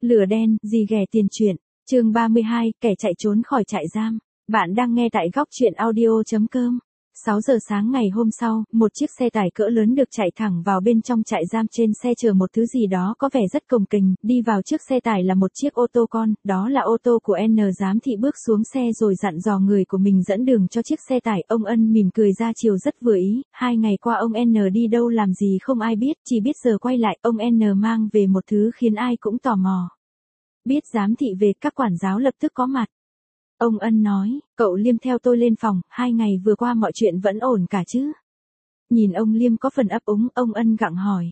Lửa đen, gì ghẻ tiền truyện. Chương 32, kẻ chạy trốn khỏi trại giam. Bạn đang nghe tại góc truyện audio.com. 6 giờ sáng ngày hôm sau, một chiếc xe tải cỡ lớn được chạy thẳng vào bên trong trại giam, trên xe chở một thứ gì đó có vẻ rất cồng kềnh, đi vào trước xe tải là một chiếc ô tô con, đó là ô tô của N. Giám thị bước xuống xe rồi dặn dò người của mình dẫn đường cho chiếc xe tải. Ông Ân mỉm cười ra chiều rất vừa ý, 2 ngày qua ông N đi đâu làm gì không ai biết, chỉ biết giờ quay lại, ông N mang về một thứ khiến ai cũng tò mò. Biết giám thị về, các quản giáo lập tức có mặt. Ông Ân nói, cậu Liêm theo tôi lên phòng, 2 ngày vừa qua mọi chuyện vẫn ổn cả chứ? Nhìn ông Liêm có phần ấp úng, ông Ân gặng hỏi.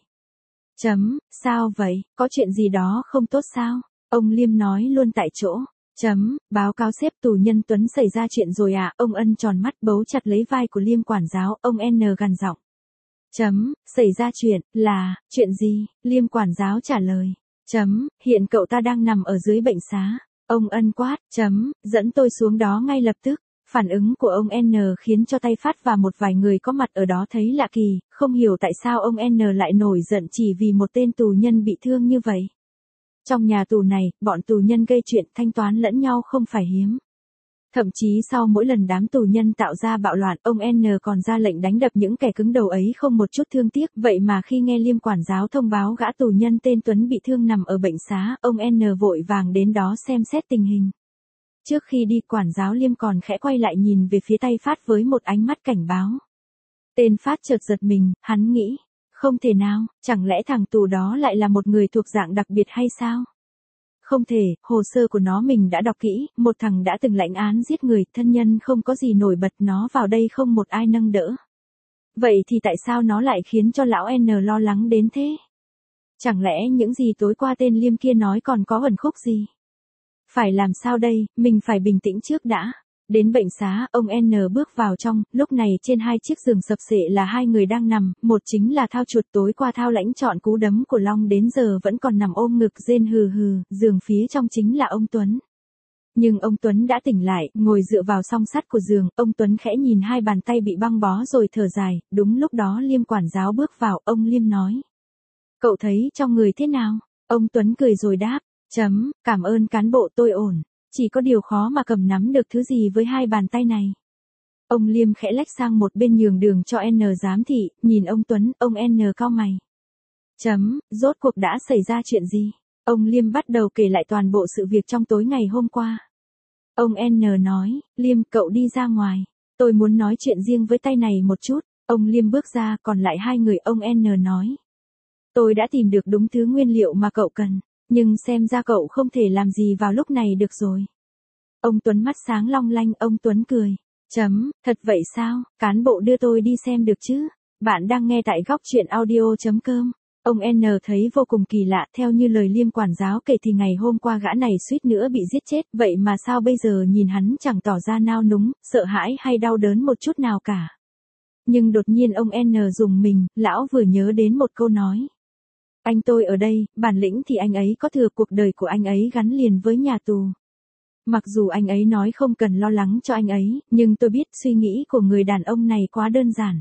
Sao vậy, có chuyện gì đó không tốt sao? Ông Liêm nói luôn tại chỗ. Báo cáo sếp, tù nhân Tuấn xảy ra chuyện rồi à? Ông Ân tròn mắt bấu chặt lấy vai của Liêm quản giáo, ông N gằn giọng. Xảy ra chuyện gì? Liêm quản giáo trả lời. Hiện cậu ta đang nằm ở dưới bệnh xá. Ông Ân quát, dẫn tôi xuống đó ngay lập tức. Phản ứng của ông N khiến cho Tay Phát và một vài người có mặt ở đó thấy lạ kỳ, không hiểu tại sao ông N lại nổi giận chỉ vì một tên tù nhân bị thương như vậy. Trong nhà tù này, bọn tù nhân gây chuyện thanh toán lẫn nhau không phải hiếm. Thậm chí sau mỗi lần đám tù nhân tạo ra bạo loạn, ông N còn ra lệnh đánh đập những kẻ cứng đầu ấy không một chút thương tiếc. Vậy mà khi nghe Liêm quản giáo thông báo gã tù nhân tên Tuấn bị thương nằm ở bệnh xá, ông N vội vàng đến đó xem xét tình hình. Trước khi đi, quản giáo Liêm còn khẽ quay lại nhìn về phía Tay Phát với một ánh mắt cảnh báo. Tên Phát chợt giật mình, hắn nghĩ, không thể nào, chẳng lẽ thằng tù đó lại là một người thuộc dạng đặc biệt hay sao? Không thể, hồ sơ của nó mình đã đọc kỹ, một thằng đã từng lãnh án giết người, thân nhân không có gì nổi bật, nó vào đây không một ai nâng đỡ. Vậy thì tại sao nó lại khiến cho lão N lo lắng đến thế? Chẳng lẽ những gì tối qua tên Liêm kia nói còn có ẩn khúc gì? Phải làm sao đây, mình phải bình tĩnh trước đã. Đến bệnh xá, ông N bước vào trong, lúc này trên 2 chiếc giường sập xệ là 2 người đang nằm, một chính là Thao Chuột, tối qua Thao Lãnh chọn cú đấm của Long đến giờ vẫn còn nằm ôm ngực rên hừ hừ, giường phía trong chính là ông Tuấn. Nhưng ông Tuấn đã tỉnh lại, ngồi dựa vào song sắt của giường, ông Tuấn khẽ nhìn 2 bàn tay bị băng bó rồi thở dài, đúng lúc đó Liêm quản giáo bước vào, ông Liêm nói. Cậu thấy trong người thế nào? Ông Tuấn cười rồi đáp. Cảm ơn cán bộ, tôi ổn. Chỉ có điều khó mà cầm nắm được thứ gì với 2 bàn tay này. Ông Liêm khẽ lách sang một bên nhường đường cho N giám thị, nhìn ông Tuấn, ông N cau mày. Rốt cuộc đã xảy ra chuyện gì? Ông Liêm bắt đầu kể lại toàn bộ sự việc trong tối ngày hôm qua. Ông N nói, Liêm, cậu đi ra ngoài. Tôi muốn nói chuyện riêng với Tay này một chút. Ông Liêm bước ra, còn lại 2 người, ông N nói. Tôi đã tìm được đúng thứ nguyên liệu mà cậu cần. Nhưng xem ra cậu không thể làm gì vào lúc này được rồi. Ông Tuấn mắt sáng long lanh, ông Tuấn cười. Thật vậy sao, cán bộ đưa tôi đi xem được chứ? Bạn đang nghe tại góc truyện audio.com. Ông N thấy vô cùng kỳ lạ, theo như lời Liêm quản giáo kể thì ngày hôm qua gã này suýt nữa bị giết chết, vậy mà sao bây giờ nhìn hắn chẳng tỏ ra nao núng, sợ hãi hay đau đớn một chút nào cả. Nhưng đột nhiên ông N rùng mình, lão vừa nhớ đến một câu nói. Anh tôi ở đây, bản lĩnh thì anh ấy có thừa, cuộc đời của anh ấy gắn liền với nhà tù. Mặc dù anh ấy nói không cần lo lắng cho anh ấy, nhưng tôi biết suy nghĩ của người đàn ông này quá đơn giản.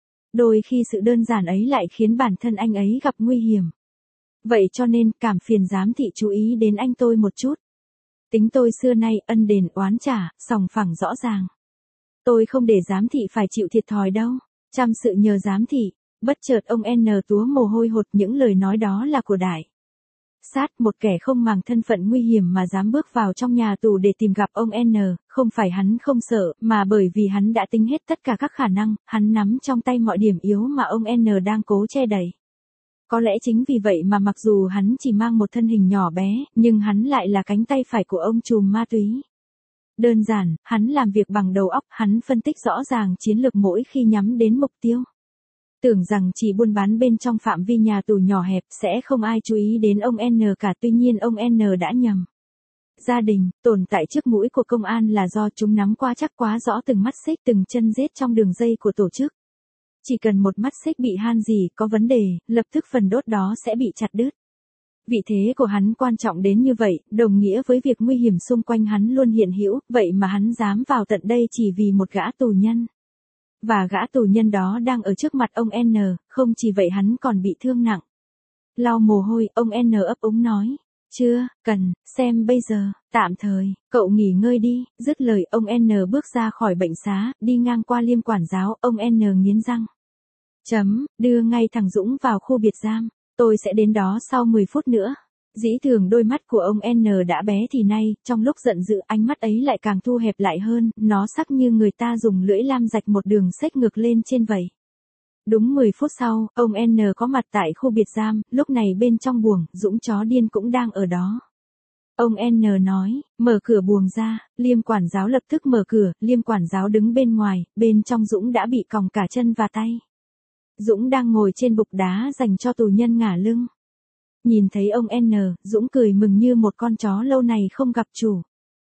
Đôi khi sự đơn giản ấy lại khiến bản thân anh ấy gặp nguy hiểm. Vậy cho nên, cảm phiền giám thị chú ý đến anh tôi một chút. Tính tôi xưa nay ân đền oán trả, sòng phẳng rõ ràng. Tôi không để giám thị phải chịu thiệt thòi đâu. Chăm sự nhờ giám thị. Bất chợt ông N túa mồ hôi hột, những lời nói đó là của Đại Sát, một kẻ không màng thân phận nguy hiểm mà dám bước vào trong nhà tù để tìm gặp ông N, không phải hắn không sợ, mà bởi vì hắn đã tính hết tất cả các khả năng, hắn nắm trong tay mọi điểm yếu mà ông N đang cố che đậy. Có lẽ chính vì vậy mà mặc dù hắn chỉ mang một thân hình nhỏ bé, nhưng hắn lại là cánh tay phải của ông trùm ma túy. Đơn giản, hắn làm việc bằng đầu óc, hắn phân tích rõ ràng chiến lược mỗi khi nhắm đến mục tiêu. Tưởng rằng chỉ buôn bán bên trong phạm vi nhà tù nhỏ hẹp sẽ không ai chú ý đến ông N cả, tuy nhiên ông N đã nhầm. Gia đình, tồn tại trước mũi của công an là do chúng nắm qua chắc quá rõ từng mắt xích từng chân rết trong đường dây của tổ chức. Chỉ cần một mắt xích bị han gì có vấn đề, lập tức phần đốt đó sẽ bị chặt đứt. Vị thế của hắn quan trọng đến như vậy, đồng nghĩa với việc nguy hiểm xung quanh hắn luôn hiện hữu, vậy mà hắn dám vào tận đây chỉ vì một gã tù nhân. Và gã tù nhân đó đang ở trước mặt ông N, không chỉ vậy hắn còn bị thương nặng. Lau mồ hôi, ông N ấp úng nói. Chưa, cần, xem bây giờ, tạm thời, cậu nghỉ ngơi đi, dứt lời ông N bước ra khỏi bệnh xá, đi ngang qua Liêm quản giáo, ông N nghiến răng. Đưa ngay thằng Dũng vào khu biệt giam, tôi sẽ đến đó sau 10 phút nữa. Dĩ thường đôi mắt của ông N đã bé thì nay, trong lúc giận dữ ánh mắt ấy lại càng thu hẹp lại hơn, nó sắc như người ta dùng lưỡi lam rạch một đường xếch ngược lên trên vậy. Đúng 10 phút sau, ông N có mặt tại khu biệt giam, lúc này bên trong buồng, Dũng chó điên cũng đang ở đó. Ông N nói, mở cửa buồng ra, Liêm quản giáo lập tức mở cửa, Liêm quản giáo đứng bên ngoài, bên trong Dũng đã bị còng cả chân và tay. Dũng đang ngồi trên bục đá dành cho tù nhân ngả lưng. Nhìn thấy ông N, Dũng cười mừng như một con chó lâu này không gặp chủ.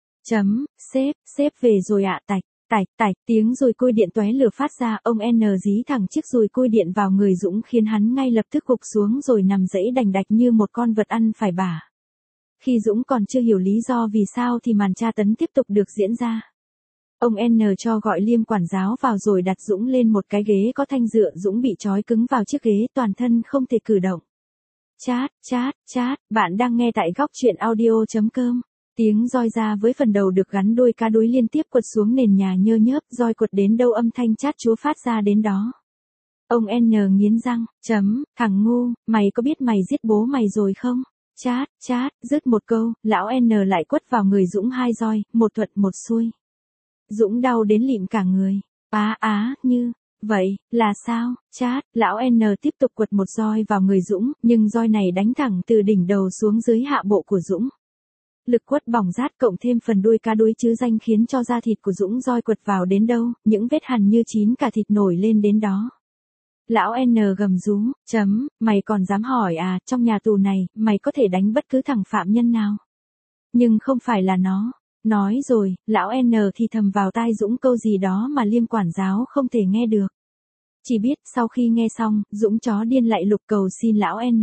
Sếp về rồi ạ. Tạch, tiếng dùi cui điện tóe lửa phát ra, ông N dí thẳng chiếc dùi cui điện vào người Dũng khiến hắn ngay lập tức gục xuống rồi nằm dẫy đành đạch như một con vật ăn phải bả. Khi Dũng còn chưa hiểu lý do vì sao thì màn tra tấn tiếp tục được diễn ra. Ông N cho gọi Liêm quản giáo vào rồi đặt Dũng lên một cái ghế có thanh dựa, Dũng bị trói cứng vào chiếc ghế, toàn thân không thể cử động. Chat, bạn đang nghe tại góc truyện audio.com. Tiếng roi ra với phần đầu được gắn đuôi cá đuối liên tiếp quật xuống nền nhà nhơ nhớp, roi quật đến đâu âm thanh chát chúa phát ra đến đó. Ông N nghiến răng, thằng ngu, mày có biết mày giết bố mày rồi không? Chát, dứt một câu, lão N lại quất vào người Dũng 2 roi, một thuận một xuôi. Dũng đau đến lịm cả người. Như vậy, là sao? Lão N tiếp tục quật một roi vào người Dũng, nhưng roi này đánh thẳng từ đỉnh đầu xuống dưới hạ bộ của Dũng. Lực quất bỏng rát cộng thêm phần đuôi cá đuối chứ danh khiến cho da thịt của Dũng roi quật vào đến đâu, những vết hằn như chín cả thịt nổi lên đến đó. Lão N gầm rú, mày còn dám hỏi à, trong nhà tù này, mày có thể đánh bất cứ thằng phạm nhân nào. Nhưng không phải là nó. Nói rồi, lão N thì thầm vào tai Dũng câu gì đó mà Liêm quản giáo không thể nghe được. Chỉ biết sau khi nghe xong, Dũng chó điên lại lục cầu xin lão N.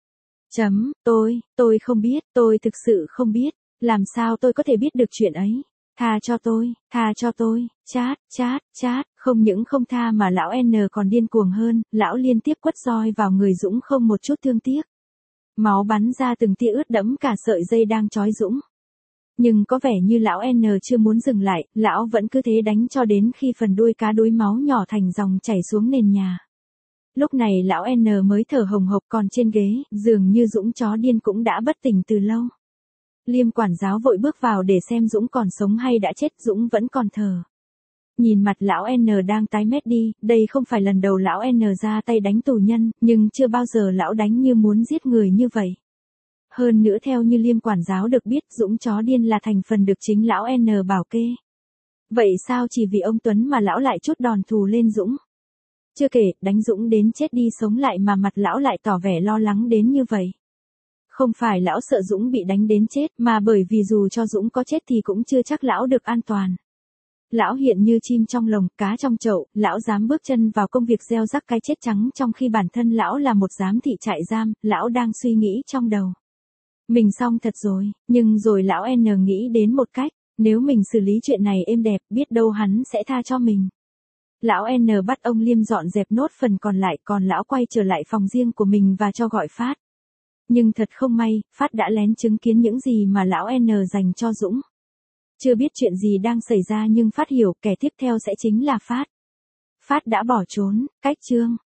Tôi không biết, tôi thực sự không biết, làm sao tôi có thể biết được chuyện ấy. Tha cho tôi, chát, không những không tha mà lão N còn điên cuồng hơn, lão liên tiếp quất roi vào người Dũng không một chút thương tiếc. Máu bắn ra từng tia ướt đẫm cả sợi dây đang trói Dũng. Nhưng có vẻ như lão N chưa muốn dừng lại, lão vẫn cứ thế đánh cho đến khi phần đuôi cá đuối máu nhỏ thành dòng chảy xuống nền nhà. Lúc này lão N mới thở hồng hộc, còn trên ghế, dường như Dũng chó điên cũng đã bất tỉnh từ lâu. Liêm quản giáo vội bước vào để xem Dũng còn sống hay đã chết, Dũng vẫn còn thở. Nhìn mặt lão N đang tái mét đi, đây không phải lần đầu lão N ra tay đánh tù nhân, nhưng chưa bao giờ lão đánh như muốn giết người như vậy. Hơn nữa theo như Liêm quản giáo được biết, Dũng chó điên là thành phần được chính lão N bảo kê. Vậy sao chỉ vì ông Tuấn mà lão lại trút đòn thù lên Dũng? Chưa kể, đánh Dũng đến chết đi sống lại mà mặt lão lại tỏ vẻ lo lắng đến như vậy. Không phải lão sợ Dũng bị đánh đến chết, mà bởi vì dù cho Dũng có chết thì cũng chưa chắc lão được an toàn. Lão hiện như chim trong lồng, cá trong chậu, lão dám bước chân vào công việc gieo rắc cái chết trắng trong khi bản thân lão là một giám thị trại giam, lão đang suy nghĩ trong đầu. Mình xong thật rồi, nhưng rồi lão N nghĩ đến một cách, nếu mình xử lý chuyện này êm đẹp, biết đâu hắn sẽ tha cho mình. Lão N bắt ông Liêm dọn dẹp nốt phần còn lại, còn lão quay trở lại phòng riêng của mình và cho gọi Phát. Nhưng thật không may, Phát đã lén chứng kiến những gì mà lão N dành cho Dũng. Chưa biết chuyện gì đang xảy ra nhưng Phát hiểu kẻ tiếp theo sẽ chính là Phát. Phát đã bỏ trốn, cách chương.